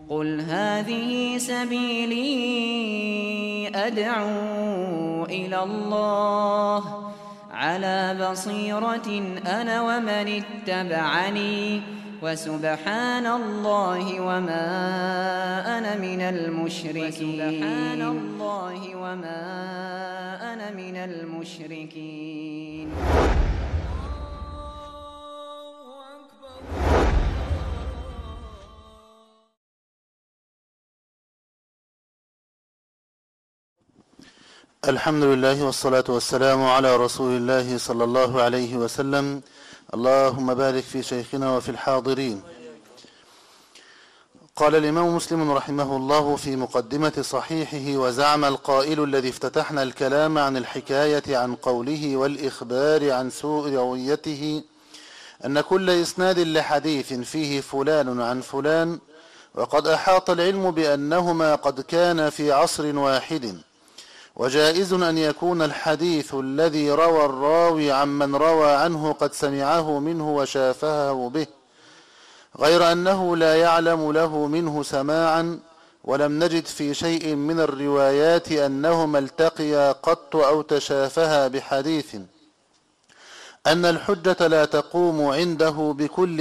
قل هذه سبيلي أدعو إلى الله على بصيرة أنا ومن اتبعني وسبحان الله وما أنا من المشركين. الحمد لله والصلاة والسلام على رسول الله صلى الله عليه وسلم. اللهم بارك في شيخنا وفي الحاضرين. قال الإمام مسلم رحمه الله في مقدمة صحيحه: وزعم القائل الذي افتتحنا الكلام عن الحكاية عن قوله والإخبار عن سوء رويته أن كل إسناد لحديث فيه فلان عن فلان، وقد أحاط العلم بأنهما قد كان في عصر واحد، وجائز أن يكون الحديث الذي روى الراوي عمن روى عنه قد سمعه منه وشافهه به، غير أنه لا يعلم له منه سماعا، ولم نجد في شيء من الروايات أنهما التقيا قط أو تشافها بحديث، أن الحجة لا تقوم عنده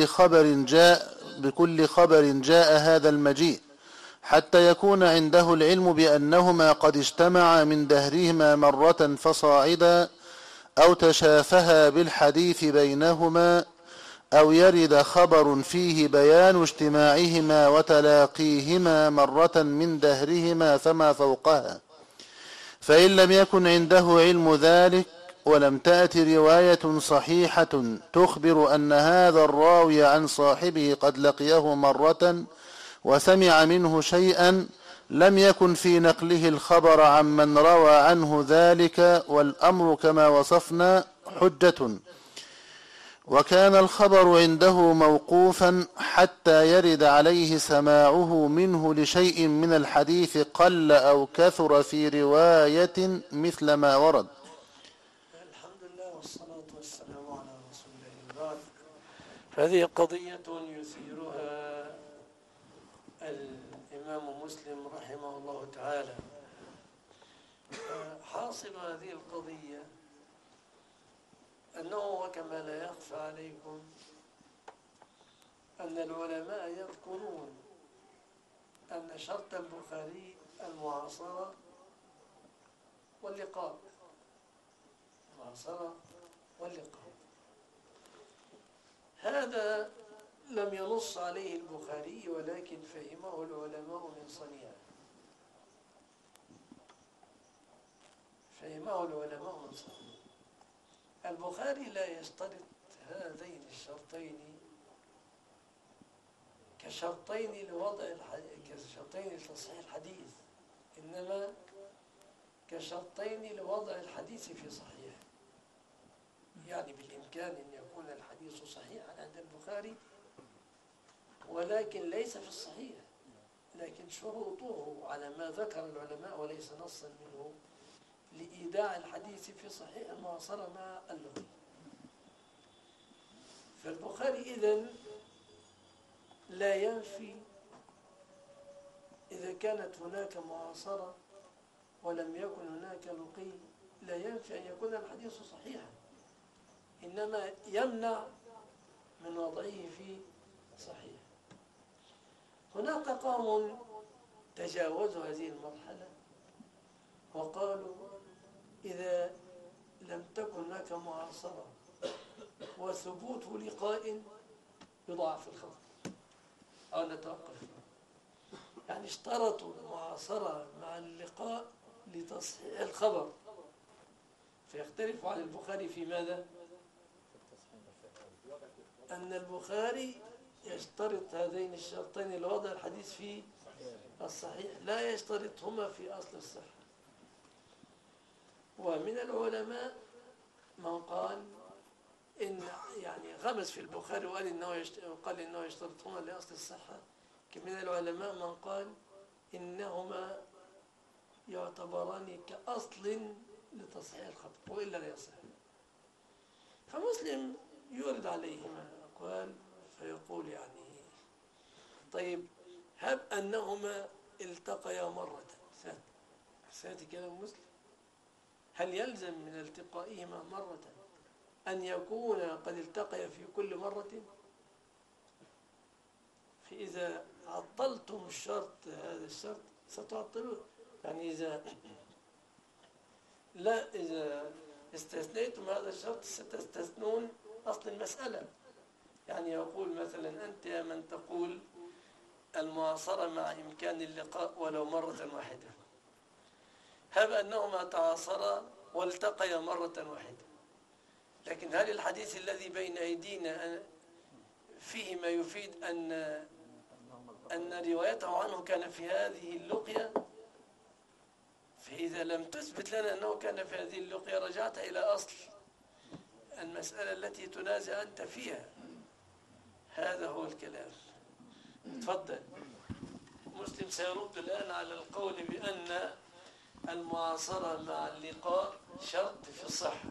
بكل خبر جاء هذا المجيء، حتى يكون عنده العلم بأنهما قد اجتمعا من دهرهما مرة فصاعدا، أو تشافها بالحديث بينهما، أو يرد خبر فيه بيان اجتماعهما وتلاقيهما مرة من دهرهما فما فوقها. فإن لم يكن عنده علم ذلك، ولم تأت رواية صحيحة تخبر أن هذا الراوي عن صاحبه قد لقيه مرة وسمع منه شيئا، لم يكن في نقله الخبر عمن روى عنه ذلك، والأمر كما وصفنا حجة. وكان الخبر عنده موقوفا حتى يرد عليه سماعه منه لشيء من الحديث قل أو كثر في رواية مثل ما ورد. الحمد لله والصلاة والسلام على رسول الله. هذه قضية يثيرها الإمام مسلم رحمه الله تعالى. حاصل هذه القضية أنه وكما لا يخفى عليكم أن العلماء يذكرون أن شرط البخاري المعاصرة واللقاء، هذا لم ينص عليه البخاري، ولكن فهمه العلماء من صنيعه. البخاري لا يشترط هذين الشرطين كشرطين لتصحيح الحديث، إنما كشرطين لوضع الحديث في صحيح. يعني بالإمكان أن يكون الحديث صحيحا عند البخاري ولكن ليس في الصحيح، لكن شروطه على ما ذكر العلماء وليس نصا منه لإيداع الحديث في صحيح المعاصرة مع اللغة. فالبخاري إذن لا ينفي إذا كانت هناك معاصرة ولم يكن هناك لقي، لا ينفي أن يكون الحديث صحيحا، إنما يمنع من وضعه في صحيح. هناك قوم تجاوزوا هذه المرحلة وقالوا إذا لم تكن هناك معاصرة وثبوت لقاء يضاعف الخبر أو نتوقف. يعني اشترطوا المعاصرة مع اللقاء لتصحيح الخبر، فيختلف عن البخاري في ماذا؟ أن البخاري يشترط هذين الشرطين لوضع الحديث في الصحيح، لا يشترطهما في أصل الصحة. ومن العلماء من قال إن يعني غمس في البخاري وقال إنه يشترطهما لأصل الصحة. من العلماء من قال إنهما يعتبران كأصل لتصحيح الخبر وإلا لا يصح. فمسلم يورد عليهما أقوال فيقول يعني طيب هب أنهما التقيا مرة. سيأتي كلام مسلم. هل يلزم من التقائهما مرة أن يكون قد التقيا في كل مرة؟ فإذا عطلتم الشرط، هذا الشرط ستعطلون. يعني إذا استثنيتم هذا الشرط ستستثنون أصل المسألة. يعني يقول مثلا أنت يا من تقول المعاصرة مع إمكان اللقاء ولو مرة واحدة، هب أنهما تعاصرا والتقيا مرة واحدة، لكن هل الحديث الذي بين أيدينا فيه ما يفيد أن روايته عنه كان في هذه اللقية؟ فإذا لم تثبت لنا أنه كان في هذه اللقية رجعت إلى أصل المسألة التي تنازع أنت فيها. هذا هو الكلام. تفضل. مسلم سيرد الآن على القول بأن المعاصرة مع اللقاء شرط في الصحة.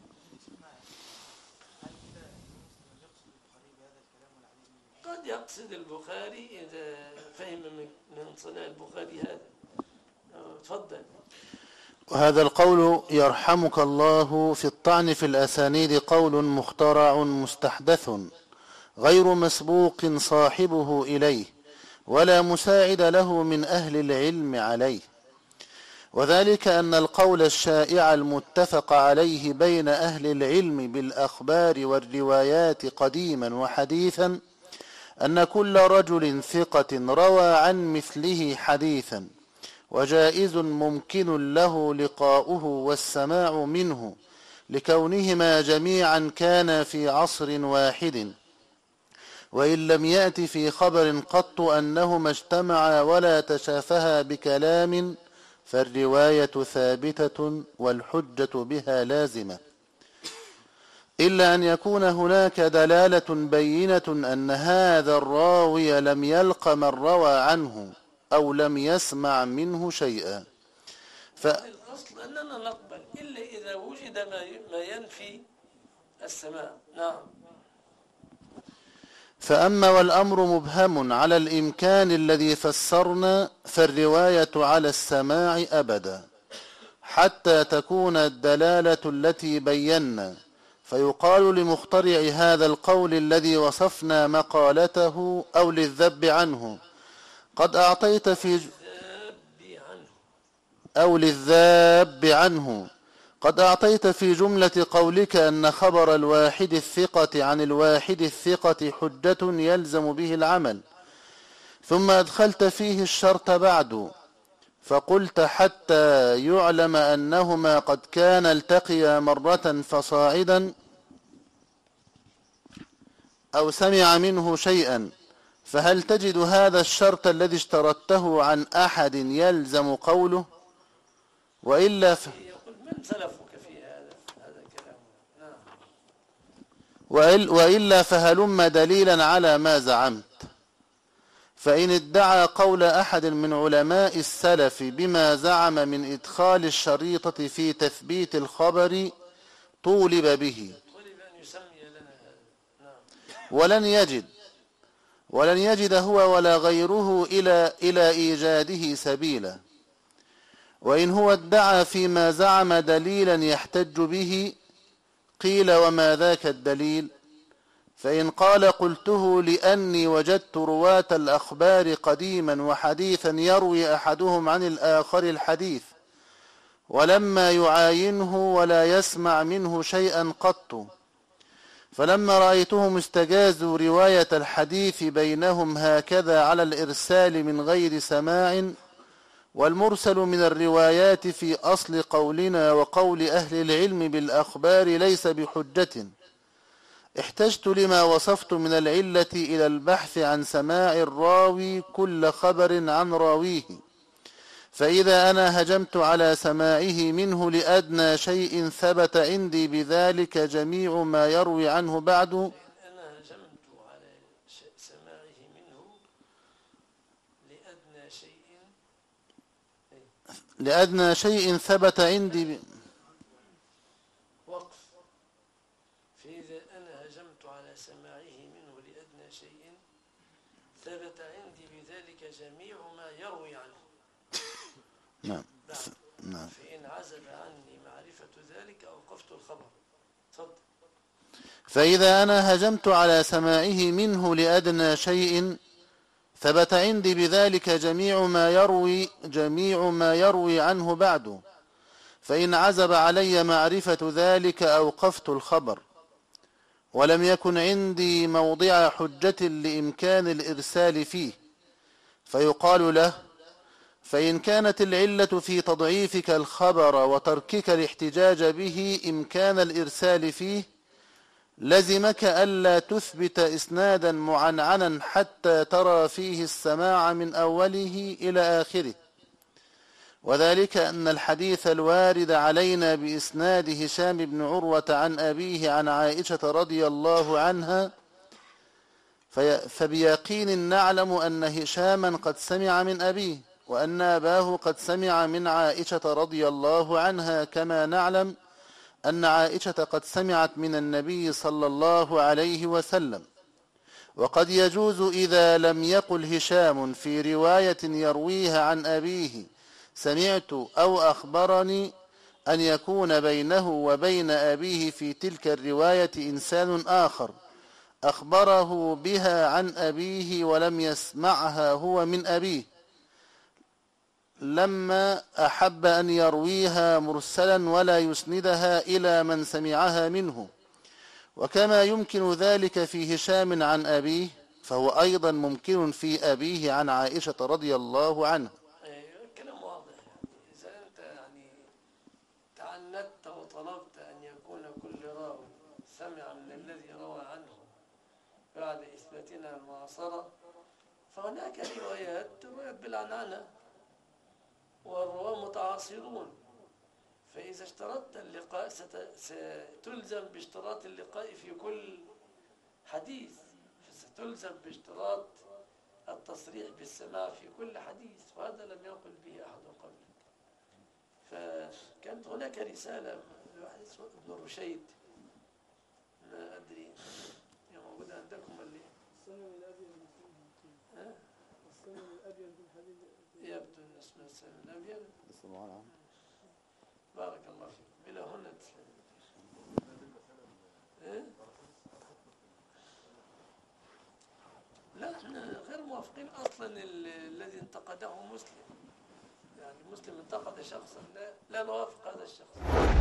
قد يقصد البخاري إذا فهم من صناع البخاري هذا. تفضل. وهذا القول يرحمك الله في الطعن في الأسانيد قول مخترع مستحدث غير مسبوق صاحبه إليه ولا مساعد له من أهل العلم عليه، وذلك أن القول الشائع المتفق عليه بين أهل العلم بالأخبار والروايات قديما وحديثا أن كل رجل ثقة روى عن مثله حديثا وجائز ممكن له لقاؤه والسماع منه لكونهما جميعا كانا في عصر واحد، وإن لم يأت في خبر قط أنهما اجتمعا ولا تشافها بكلام فالرواية ثابتة والحجة بها لازمة، إلا أن يكون هناك دلالة بينة أن هذا الراوي لم يلق من روى عنه أو لم يسمع منه شيئا. الأصل أننا نقبل إلا إذا وجد ما ينفي السماع. نعم. فأما والأمر مبهم على الإمكان الذي فسرنا فالرواية على السماع أبدا حتى تكون الدلالة التي بينا، فيقال لمخترع هذا القول الذي وصفنا مقالته أو للذب عنه قد أعطيت في قد أعطيت في جملة قولك أن خبر الواحد الثقة عن الواحد الثقة حجة يلزم به العمل، ثم أدخلت فيه الشرط بعد فقلت حتى يعلم أنهما قد كان التقيا مرة فصاعدا أو سمع منه شيئا، فهل تجد هذا الشرط الذي اشترطته عن أحد يلزم قوله؟ وإلا من سلفك في هذا الكلام؟ وإلا فهلم دليلا على ما زعمت. فإن ادعى قول أحد من علماء السلف بما زعم من إدخال الشريطة في تثبيت الخبر طولب به ولن يجد هو ولا غيره إلى إيجاده سبيلا. وإن هو ادعى فيما زعم دليلا يحتج به قيل وما ذاك الدليل؟ فإن قال قلته لأني وجدت رواة الأخبار قديما وحديثا يروي أحدهم عن الآخر الحديث ولما يعاينه ولا يسمع منه شيئا قط، فلما رأيتهم استجازوا رواية الحديث بينهم هكذا على الإرسال من غير سماع، والمرسل من الروايات في أصل قولنا وقول أهل العلم بالأخبار ليس بحجة، احتجت لما وصفت من العلة إلى البحث عن سماع الراوي كل خبر عن راويه، فإذا أنا هجمت على سماعه منه لأدنى شيء ثبت عندي بذلك جميع ما يروي عنه بعد. أنا هجمت على سماعه منه لأدنى شيء ثبت عندي وقف. فإذا أنا هجمت على سماعه منه لأدنى شيء ثبت عندي بذلك ذلك جميع ما يروي عنه. نعم. نعم. فإن عزب عني معرفة ذلك أوقفت الخبر. تفضل. فإذا أنا هجمت على سماعه منه لأدنى شيء ثبت عندي بذلك جميع ما يروي عنه بعد، فإن عزب علي معرفة ذلك أوقفت الخبر، ولم يكن عندي موضع حجة لإمكان الإرسال فيه، فيقال له: فإن كانت العلة في تضعيفك الخبر وتركك الاحتجاج به إمكان الإرسال فيه، لزمك ألا تثبت إسنادا معنعنا حتى ترى فيه السماع من أوله إلى آخره، وذلك أن الحديث الوارد علينا بإسناد هشام بن عروة عن أبيه عن عائشة رضي الله عنها فبيقين نعلم أن هشاما قد سمع من أبيه، وأن أباه قد سمع من عائشة رضي الله عنها، كما نعلم أن عائشة قد سمعت من النبي صلى الله عليه وسلم. وقد يجوز إذا لم يقل هشام في رواية يرويها عن أبيه سمعت أو أخبرني أن يكون بينه وبين أبيه في تلك الرواية إنسان آخر أخبره بها عن أبيه ولم يسمعها هو من أبيه، لما أحب أن يرويها مرسلا ولا يسندها إلى من سمعها منه. وكما يمكن ذلك في هشام عن أبيه، فهو أيضا ممكن في أبيه عن عائشة رضي الله عنها. كلام واضح. إذا أنت تعنت وطلبت أن يكون كل راوي سمع من الذي روى عنه بعد إثباتنا المعاصرة، فهناك روايات بالعنعنة والرواة متعاصرون، فإذا اشترطت اللقاء ستلزم باشتراط اللقاء في كل حديث، ستلزم باشتراط التصريح بالسماع في كل حديث، وهذا لم يقل به أحد قبلك. فكانت هناك رسالة لواحد اسمه ابن رشيد، ما أدري هي موجودة عندكم ولا إيه؟ السنن الأبين السنن الأبين بالحديث يبدو أن اسمه السنن الأبين. بارك الله فيك. بلا هنا لا، احنا غير موافقين اصلا الذي انتقده مسلم، يعني مسلم انتقد شخصا لا نوافق هذا الشخص.